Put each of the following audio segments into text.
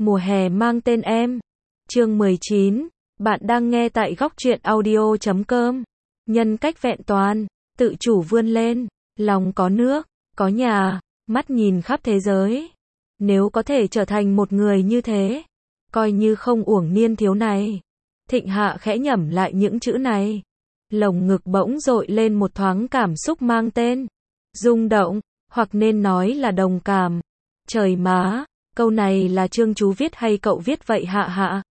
Mùa hè mang tên em. Chương 19. Bạn đang nghe tại góc truyện audio.com. Nhân cách vẹn toàn, tự chủ vươn lên, lòng có nước, có nhà, mắt nhìn khắp thế giới. Nếu có thể trở thành một người như thế, coi như không uổng niên thiếu này. Thịnh Hạ khẽ nhẩm lại những chữ này. Lồng ngực bỗng dội lên một thoáng cảm xúc mang tên rung động, hoặc nên nói là đồng cảm. Trời má, câu này là Trương Chú viết hay cậu viết vậy Hạ Hạ?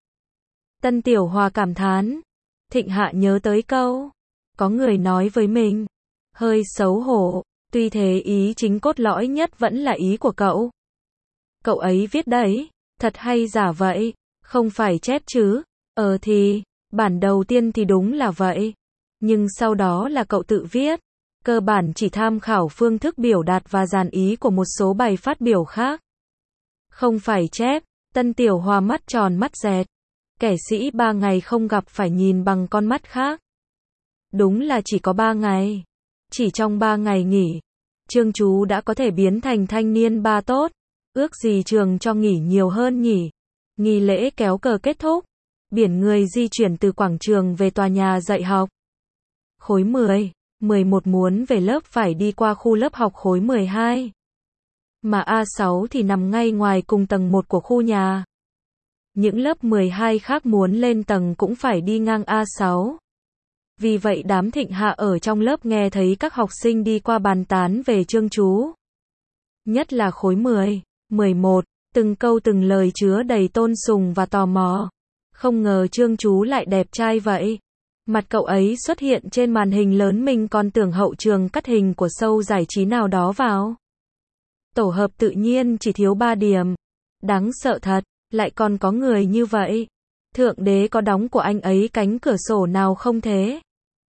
Tân Tiểu Hòa cảm thán. Thịnh Hạ nhớ tới câu có người nói với mình, hơi xấu hổ, tuy thế ý chính cốt lõi nhất vẫn là ý của cậu. Cậu ấy viết đấy, thật hay giả vậy? Không phải chép chứ? Thì, bản đầu tiên thì đúng là vậy. Nhưng sau đó là cậu tự viết. Cơ bản chỉ tham khảo phương thức biểu đạt và dàn ý của một số bài phát biểu khác. Không phải chép. Tân Tiểu Hòa mắt tròn mắt dẹt. Kẻ sĩ 3 ngày không gặp phải nhìn bằng con mắt khác. Đúng là chỉ có 3 ngày. Chỉ trong 3 ngày nghỉ, Trương Chú đã có thể biến thành thanh niên ba tốt. Ước gì trường cho nghỉ nhiều hơn nhỉ. Nghi lễ kéo cờ kết thúc. Biển người di chuyển từ quảng trường về tòa nhà dạy học. Khối 10, 11 muốn về lớp phải đi qua khu lớp học khối 12. Mà A6 thì nằm ngay ngoài cùng tầng 1 của khu nhà. Những lớp 12 khác muốn lên tầng cũng phải đi ngang A6. Vì vậy đám Thịnh Hạ ở trong lớp nghe thấy các học sinh đi qua bàn tán về Trương Chú. Nhất là khối 10, 11, từng câu từng lời chứa đầy tôn sùng và tò mò. Không ngờ Trương Chú lại đẹp trai vậy. Mặt cậu ấy xuất hiện trên màn hình lớn, mình còn tưởng hậu trường cắt hình của show giải trí nào đó vào. Tổ hợp tự nhiên chỉ thiếu 3 điểm. Đáng sợ thật, lại còn có người như vậy. Thượng đế có đóng của anh ấy cánh cửa sổ nào không thế?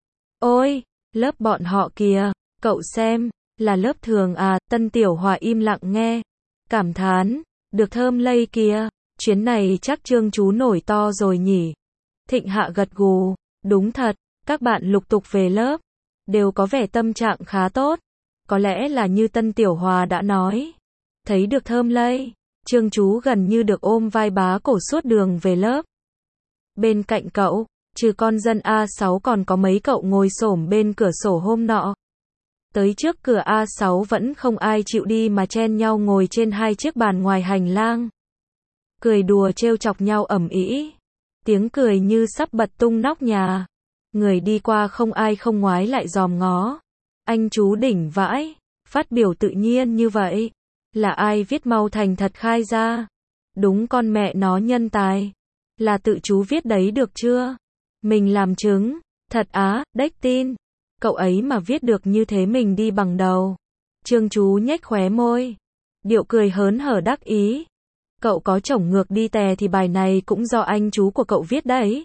Ôi, lớp bọn họ kìa, cậu xem, là lớp thường à? Tân Tiểu Hòa im lặng nghe. Cảm thán, được thơm lây kìa, chuyến này chắc Trương Chú nổi to rồi nhỉ? Thịnh Hạ gật gù, đúng thật, các bạn lục tục về lớp, đều có vẻ tâm trạng khá tốt. Có lẽ là như Tân Tiểu Hòa đã nói, thấy được thơm lây, Trương Chú gần như được ôm vai bá cổ suốt đường về lớp. Bên cạnh cậu, trừ con dân A6 còn có mấy cậu ngồi xổm bên cửa sổ hôm nọ. Tới trước cửa A6 vẫn không ai chịu đi mà chen nhau ngồi trên 2 chiếc bàn ngoài hành lang. Cười đùa trêu chọc nhau ầm ĩ. Tiếng cười như sắp bật tung nóc nhà. Người đi qua không ai không ngoái lại dòm ngó. Anh chú đỉnh vãi, phát biểu tự nhiên như vậy. Là ai viết mau thành thật khai ra. Đúng con mẹ nó nhân tài. Là tự chú viết đấy được chưa? Mình làm chứng. Thật á, đếch tin. Cậu ấy mà viết được như thế mình đi bằng đầu. Trương Chú nhếch khóe môi. Điệu cười hớn hở đắc ý. Cậu có chổng ngược đi tè thì bài này cũng do anh chú của cậu viết đấy.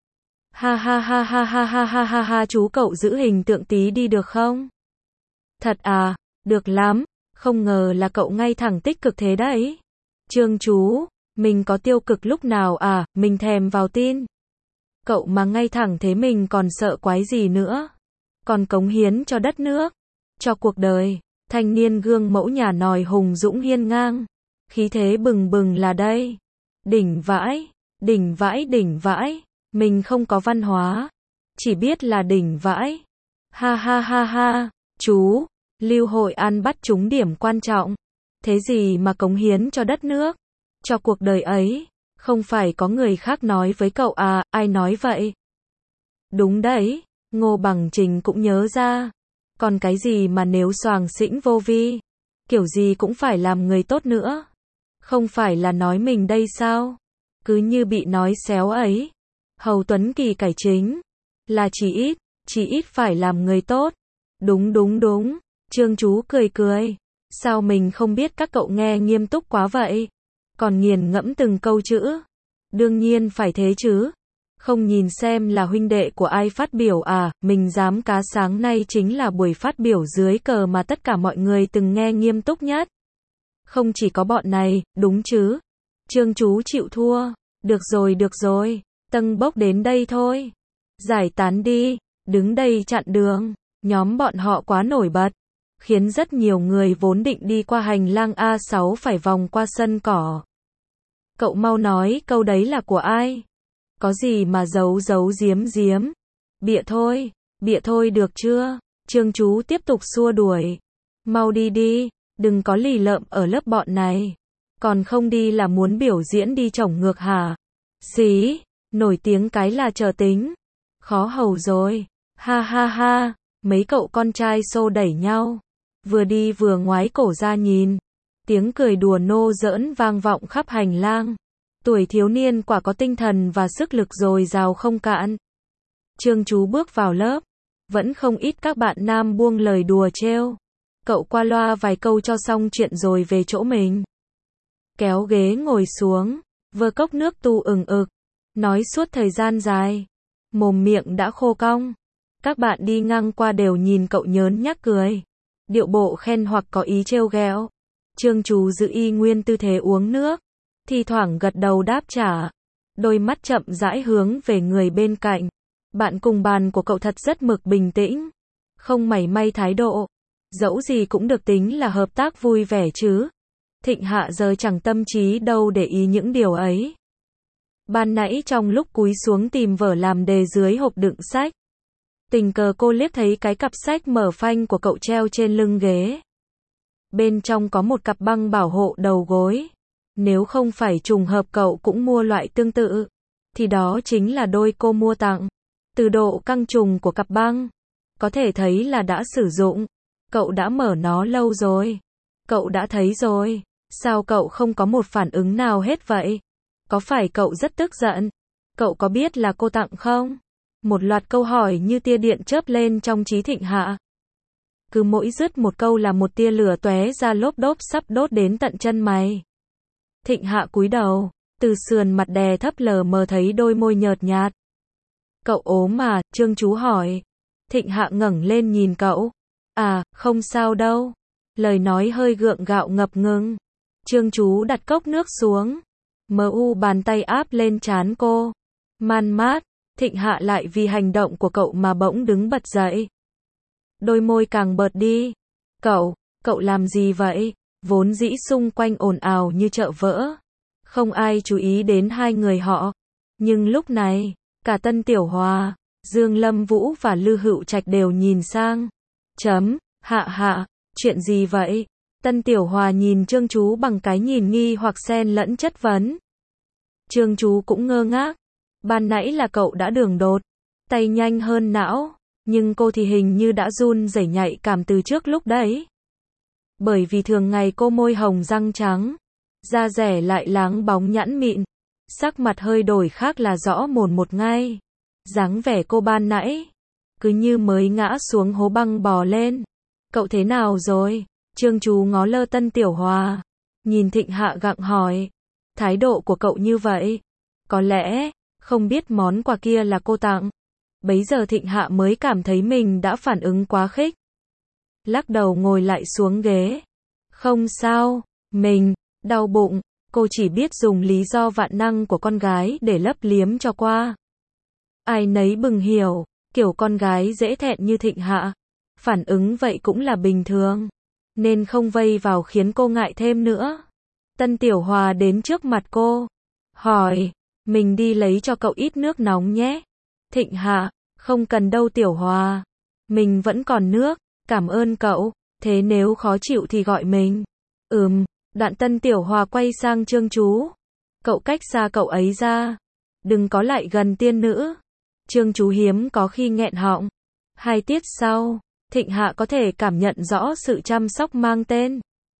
Ha ha ha ha ha ha ha ha ha, chú cậu giữ hình tượng tí đi được không? Thật à, được lắm, không ngờ là cậu ngay thẳng tích cực thế đấy. Trương Chú, mình có tiêu cực lúc nào à, mình thèm vào tin. Cậu mà ngay thẳng thế mình còn sợ quái gì nữa. Còn cống hiến cho đất nước, cho cuộc đời, thanh niên gương mẫu nhà nòi hùng dũng hiên ngang. Khí thế bừng bừng là đây. Đỉnh vãi, đỉnh vãi, đỉnh vãi. Mình không có văn hóa, chỉ biết là đỉnh vãi. Ha ha ha ha, chú, Lưu Hội An bắt trúng điểm quan trọng. Thế gì mà cống hiến cho đất nước, cho cuộc đời ấy, không phải có người khác nói với cậu à, ai nói vậy? Đúng đấy, Ngô Bằng Trình cũng nhớ ra. Còn cái gì mà nếu xoàng xĩnh vô vi, kiểu gì cũng phải làm người tốt nữa. Không phải là nói mình đây sao? Cứ như bị nói xéo ấy. Hầu Tuấn Kỳ cải chính. Là chỉ ít phải làm người tốt. Đúng đúng đúng. Trương Chú cười cười. Sao mình không biết các cậu nghe nghiêm túc quá vậy? Còn nghiền ngẫm từng câu chữ. Đương nhiên phải thế chứ. Không nhìn xem là huynh đệ của ai phát biểu à, mình dám cá sáng nay chính là buổi phát biểu dưới cờ mà tất cả mọi người từng nghe nghiêm túc nhất. Không chỉ có bọn này, đúng chứ? Trương Chú chịu thua. Được rồi, Tân Bốc đến đây thôi. Giải tán đi, đứng đây chặn đường. Nhóm bọn họ quá nổi bật, khiến rất nhiều người vốn định đi qua hành lang A6 phải vòng qua sân cỏ. Cậu mau nói câu đấy là của ai? Có gì mà giấu giấu giếm giếm? Bịa thôi được chưa? Trương Chú tiếp tục xua đuổi. Mau đi đi, đừng có lì lợm ở lớp bọn này. Còn không đi là muốn biểu diễn đi chổng ngược hả? Xí, nổi tiếng cái là chờ tính. Khó hầu rồi. Ha ha ha, mấy cậu con trai xô đẩy nhau. Vừa đi vừa ngoái cổ ra nhìn. Tiếng cười đùa nô giỡn vang vọng khắp hành lang. Tuổi thiếu niên quả có tinh thần và sức lực dồi dào không cạn. Trương Chú bước vào lớp. Vẫn không ít các bạn nam buông lời đùa trêu. Cậu qua loa vài câu cho xong chuyện rồi về chỗ mình. Kéo ghế ngồi xuống, vơ cốc nước tu ừng ực. Nói suốt thời gian dài. Mồm miệng đã khô cong. Các bạn đi ngang qua đều nhìn cậu nhớn nhác cười. Điệu bộ khen hoặc có ý trêu ghẹo. Trương Chú giữ y nguyên tư thế uống nước. Thi thoảng gật đầu đáp trả. Đôi mắt chậm rãi hướng về người bên cạnh. Bạn cùng bàn của cậu thật rất mực bình tĩnh. Không mảy may thái độ. Dẫu gì cũng được tính là hợp tác vui vẻ chứ. Thịnh Hạ giờ chẳng tâm trí đâu để ý những điều ấy. Ban nãy trong lúc cúi xuống tìm vở làm đề dưới hộp đựng sách. Tình cờ cô liếc thấy cái cặp sách mở phanh của cậu treo trên lưng ghế. Bên trong có một cặp băng bảo hộ đầu gối. Nếu không phải trùng hợp cậu cũng mua loại tương tự, thì đó chính là đôi cô mua tặng. Từ độ căng trùng của cặp băng, có thể thấy là đã sử dụng. Cậu đã mở nó lâu rồi. Cậu đã thấy rồi. Sao cậu không có một phản ứng nào hết vậy? Có phải cậu rất tức giận? Cậu có biết là cô tặng không? Một loạt câu hỏi như tia điện chớp lên trong trí Thịnh Hạ. Cứ mỗi dứt một câu là một tia lửa tóe ra lốp đốp sắp đốt đến tận chân mày. Thịnh Hạ cúi đầu, từ sườn mặt đè thấp lờ mờ thấy đôi môi nhợt nhạt. Cậu ốm à? Trương Chú hỏi. Thịnh Hạ ngẩng lên nhìn cậu. À, không sao đâu. Lời nói hơi gượng gạo ngập ngừng. Trương Chú đặt cốc nước xuống. Bàn tay áp lên trán cô. Man mát. Thịnh Hạ lại vì hành động của cậu mà bỗng đứng bật dậy. Đôi môi càng bợt đi. Cậu làm gì vậy? Vốn dĩ xung quanh ồn ào như chợ vỡ. Không ai chú ý đến hai người họ. Nhưng lúc này, cả Tân Tiểu Hòa, Dương Lâm Vũ và Lư Hữu Trạch đều nhìn sang. Hạ, chuyện gì vậy? Tân Tiểu Hòa nhìn Trương Chú bằng cái nhìn nghi hoặc xen lẫn chất vấn. Trương Chú cũng ngơ ngác. Ban nãy là cậu đã đường đột, tay nhanh hơn não, nhưng cô thì hình như đã run rẩy nhạy cảm từ trước lúc đấy. Bởi vì thường ngày cô môi hồng răng trắng, da dẻ lại láng bóng nhẵn mịn, sắc mặt hơi đổi khác là rõ mồn một ngay. Dáng vẻ cô ban nãy, cứ như mới ngã xuống hố băng bò lên. Cậu thế nào rồi? Trương Chú ngó lơ Tân Tiểu Hòa, nhìn Thịnh Hạ gặng hỏi. Thái độ của cậu như vậy, có lẽ không biết món quà kia là cô tặng. Bấy giờ Thịnh Hạ mới cảm thấy mình đã phản ứng quá khích. Lắc đầu ngồi lại xuống ghế. Không sao, mình đau bụng. Cô chỉ biết dùng lý do vạn năng của con gái để lấp liếm cho qua. Ai nấy bừng hiểu, kiểu con gái dễ thẹn như Thịnh Hạ, phản ứng vậy cũng là bình thường, nên không vây vào khiến cô ngại thêm nữa. Tân Tiểu Hòa đến trước mặt cô, hỏi, mình đi lấy cho cậu ít nước nóng nhé. Thịnh Hạ, không cần đâu Tiểu Hòa, mình vẫn còn nước, cảm ơn cậu, thế nếu khó chịu thì gọi mình. Đoạn Tân Tiểu Hòa quay sang Trương Chú. Cậu cách xa cậu ấy ra, đừng có lại gần tiên nữ. Trương Chú hiếm có khi nghẹn họng. 2 tiết sau, Thịnh Hạ có thể cảm nhận rõ sự chăm sóc mang tên.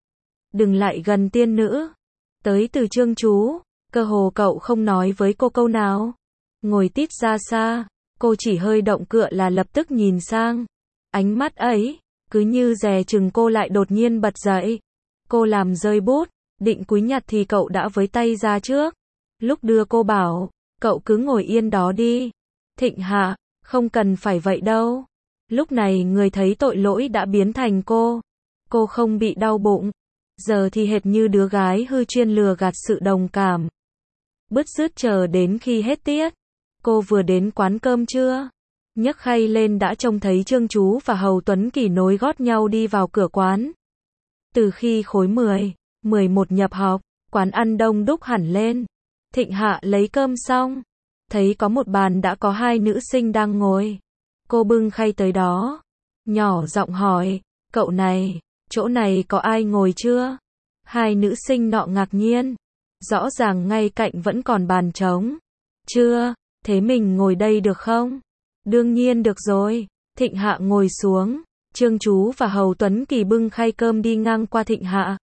Đừng lại gần tiên nữ. Tới từ Trương Chú, cơ hồ cậu không nói với cô câu nào. Ngồi tít ra xa, cô chỉ hơi động cựa là lập tức nhìn sang. Ánh mắt ấy, cứ như dè chừng cô lại đột nhiên bật dậy. Cô làm rơi bút, định cúi nhặt thì cậu đã với tay ra trước. Lúc đưa cô bảo, cậu cứ ngồi yên đó đi. Thịnh Hạ, không cần phải vậy đâu. Lúc này người thấy tội lỗi đã biến thành cô. Cô không bị đau bụng. Giờ thì hệt như đứa gái hư chuyên lừa gạt sự đồng cảm. Bứt rứt chờ đến khi hết tiết. Cô vừa đến quán cơm trưa, nhấc khay lên đã trông thấy Trương Chú và Hầu Tuấn Kỳ nối gót nhau đi vào cửa quán. Từ khi khối 10, 11 nhập học, quán ăn đông đúc hẳn lên. Thịnh Hạ lấy cơm xong, thấy có một bàn đã có hai nữ sinh đang ngồi. Cô bưng khay tới đó, nhỏ giọng hỏi, cậu này, chỗ này có ai ngồi chưa? Hai nữ sinh nọ ngạc nhiên, rõ ràng ngay cạnh vẫn còn bàn trống. Chưa, thế mình ngồi đây được không? Đương nhiên được rồi. Thịnh Hạ ngồi xuống, Trương Chú và Hầu Tuấn Kỳ bưng khay cơm đi ngang qua Thịnh Hạ.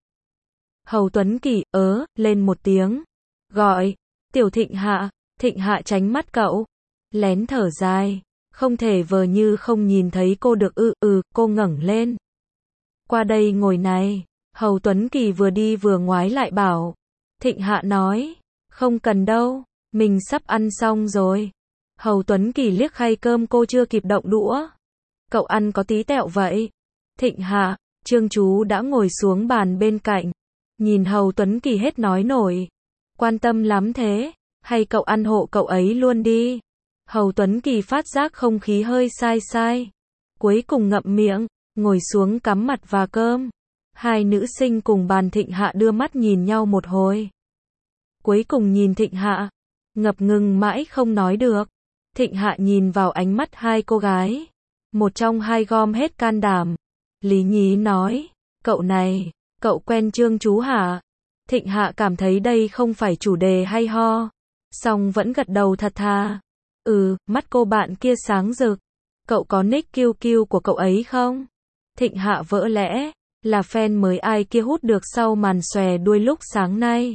Hầu Tuấn Kỳ, lên một tiếng, gọi, tiểu Thịnh Hạ. Thịnh Hạ tránh mắt cậu, lén thở dài, không thể vờ như không nhìn thấy cô được. Cô ngẩng lên. Qua đây ngồi này. Hầu Tuấn Kỳ vừa đi vừa ngoái lại bảo. Thịnh Hạ nói, không cần đâu, mình sắp ăn xong rồi. Hầu Tuấn Kỳ liếc khay cơm cô chưa kịp động đũa. Cậu ăn có tí tẹo vậy. Thịnh Hạ, Trương Chú đã ngồi xuống bàn bên cạnh. Nhìn Hầu Tuấn Kỳ hết nói nổi. Quan tâm lắm thế, hay cậu ăn hộ cậu ấy luôn đi. Hầu Tuấn Kỳ phát giác không khí hơi sai. Cuối cùng ngậm miệng, ngồi xuống cắm mặt vào cơm. Hai nữ sinh cùng bàn Thịnh Hạ đưa mắt nhìn nhau một hồi. Cuối cùng nhìn Thịnh Hạ, ngập ngừng mãi không nói được. Thịnh Hạ nhìn vào ánh mắt hai cô gái. Một trong hai gom hết can đảm. Lý nhí nói, cậu này, cậu quen Trương Chú hả? Thịnh Hạ cảm thấy đây không phải chủ đề hay ho. Song vẫn gật đầu thật thà. Mắt cô bạn kia sáng rực. Cậu có nick QQ của cậu ấy không? Thịnh Hạ vỡ lẽ, là fan mới ai kia hút được sau màn xòe đuôi lúc sáng nay.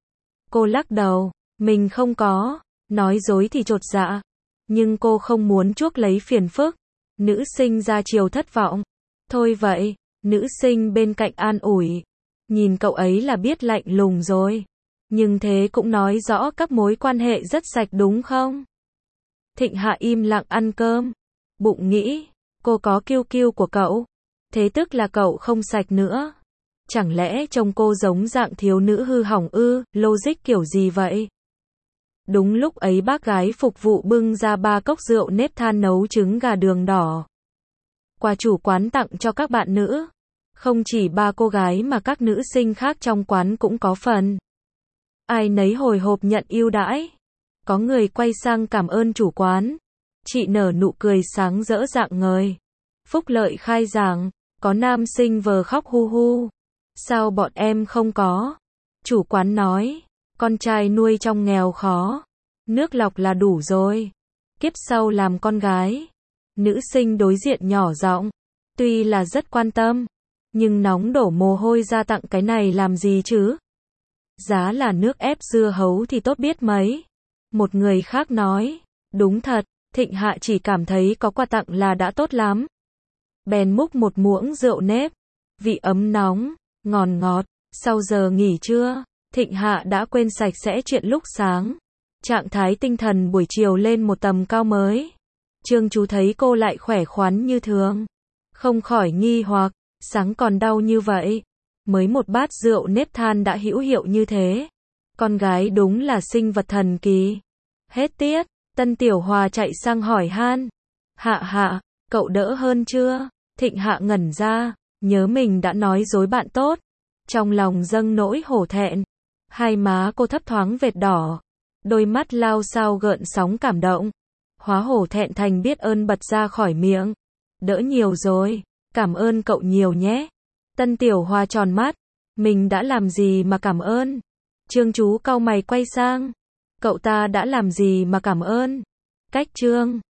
Cô lắc đầu, mình không có, nói dối thì chột dạ. Nhưng cô không muốn chuốc lấy phiền phức. Nữ sinh ra chiều thất vọng. Thôi vậy, nữ sinh bên cạnh an ủi. Nhìn cậu ấy là biết lạnh lùng rồi. Nhưng thế cũng nói rõ các mối quan hệ rất sạch đúng không? Thịnh Hạ im lặng ăn cơm. Bụng nghĩ, cô có QQ của cậu. Thế tức là cậu không sạch nữa. Chẳng lẽ trông cô giống dạng thiếu nữ hư hỏng logic kiểu gì vậy? Đúng lúc ấy bác gái phục vụ bưng ra 3 cốc rượu nếp than nấu trứng gà đường đỏ. Quà chủ quán tặng cho các bạn nữ. Không chỉ 3 cô gái mà các nữ sinh khác trong quán cũng có phần. Ai nấy hồi hộp nhận ưu đãi. Có người quay sang cảm ơn chủ quán. Chị nở nụ cười sáng rỡ rạng ngời. Phúc lợi khai giảng, có nam sinh vờ khóc hu hu. Sao bọn em không có? Chủ quán nói, con trai nuôi trong nghèo khó. Nước lọc là đủ rồi. Kiếp sau làm con gái. Nữ sinh đối diện nhỏ giọng. Tuy là rất quan tâm, nhưng nóng đổ mồ hôi ra tặng cái này làm gì chứ? Giá là nước ép dưa hấu thì tốt biết mấy. Một người khác nói, đúng thật, Thịnh Hạ chỉ cảm thấy có quà tặng là đã tốt lắm. Bèn múc một muỗng rượu nếp, vị ấm nóng, ngọt ngọt. Sau giờ nghỉ trưa, Thịnh Hạ đã quên sạch sẽ chuyện lúc sáng. Trạng thái tinh thần buổi chiều lên một tầm cao mới. Trương Chú thấy cô lại khỏe khoắn như thường. Không khỏi nghi hoặc, sáng còn đau như vậy. Mới một bát rượu nếp than đã hữu hiệu như thế. Con gái đúng là sinh vật thần kỳ. Hết tiết, Tân Tiểu Hòa chạy sang hỏi han. Hạ, cậu đỡ hơn chưa? Thịnh Hạ ngẩn ra, nhớ mình đã nói dối bạn tốt. Trong lòng dâng nỗi hổ thẹn. Hai má cô thấp thoáng vệt đỏ. Đôi mắt lao sao gợn sóng cảm động. Hóa hổ thẹn thành biết ơn bật ra khỏi miệng. Đỡ nhiều rồi, cảm ơn cậu nhiều nhé. Tân Tiểu Hòa tròn mắt. Mình đã làm gì mà cảm ơn? Trương Chú cau mày quay sang. Cậu ta đã làm gì mà cảm ơn? Cách Trương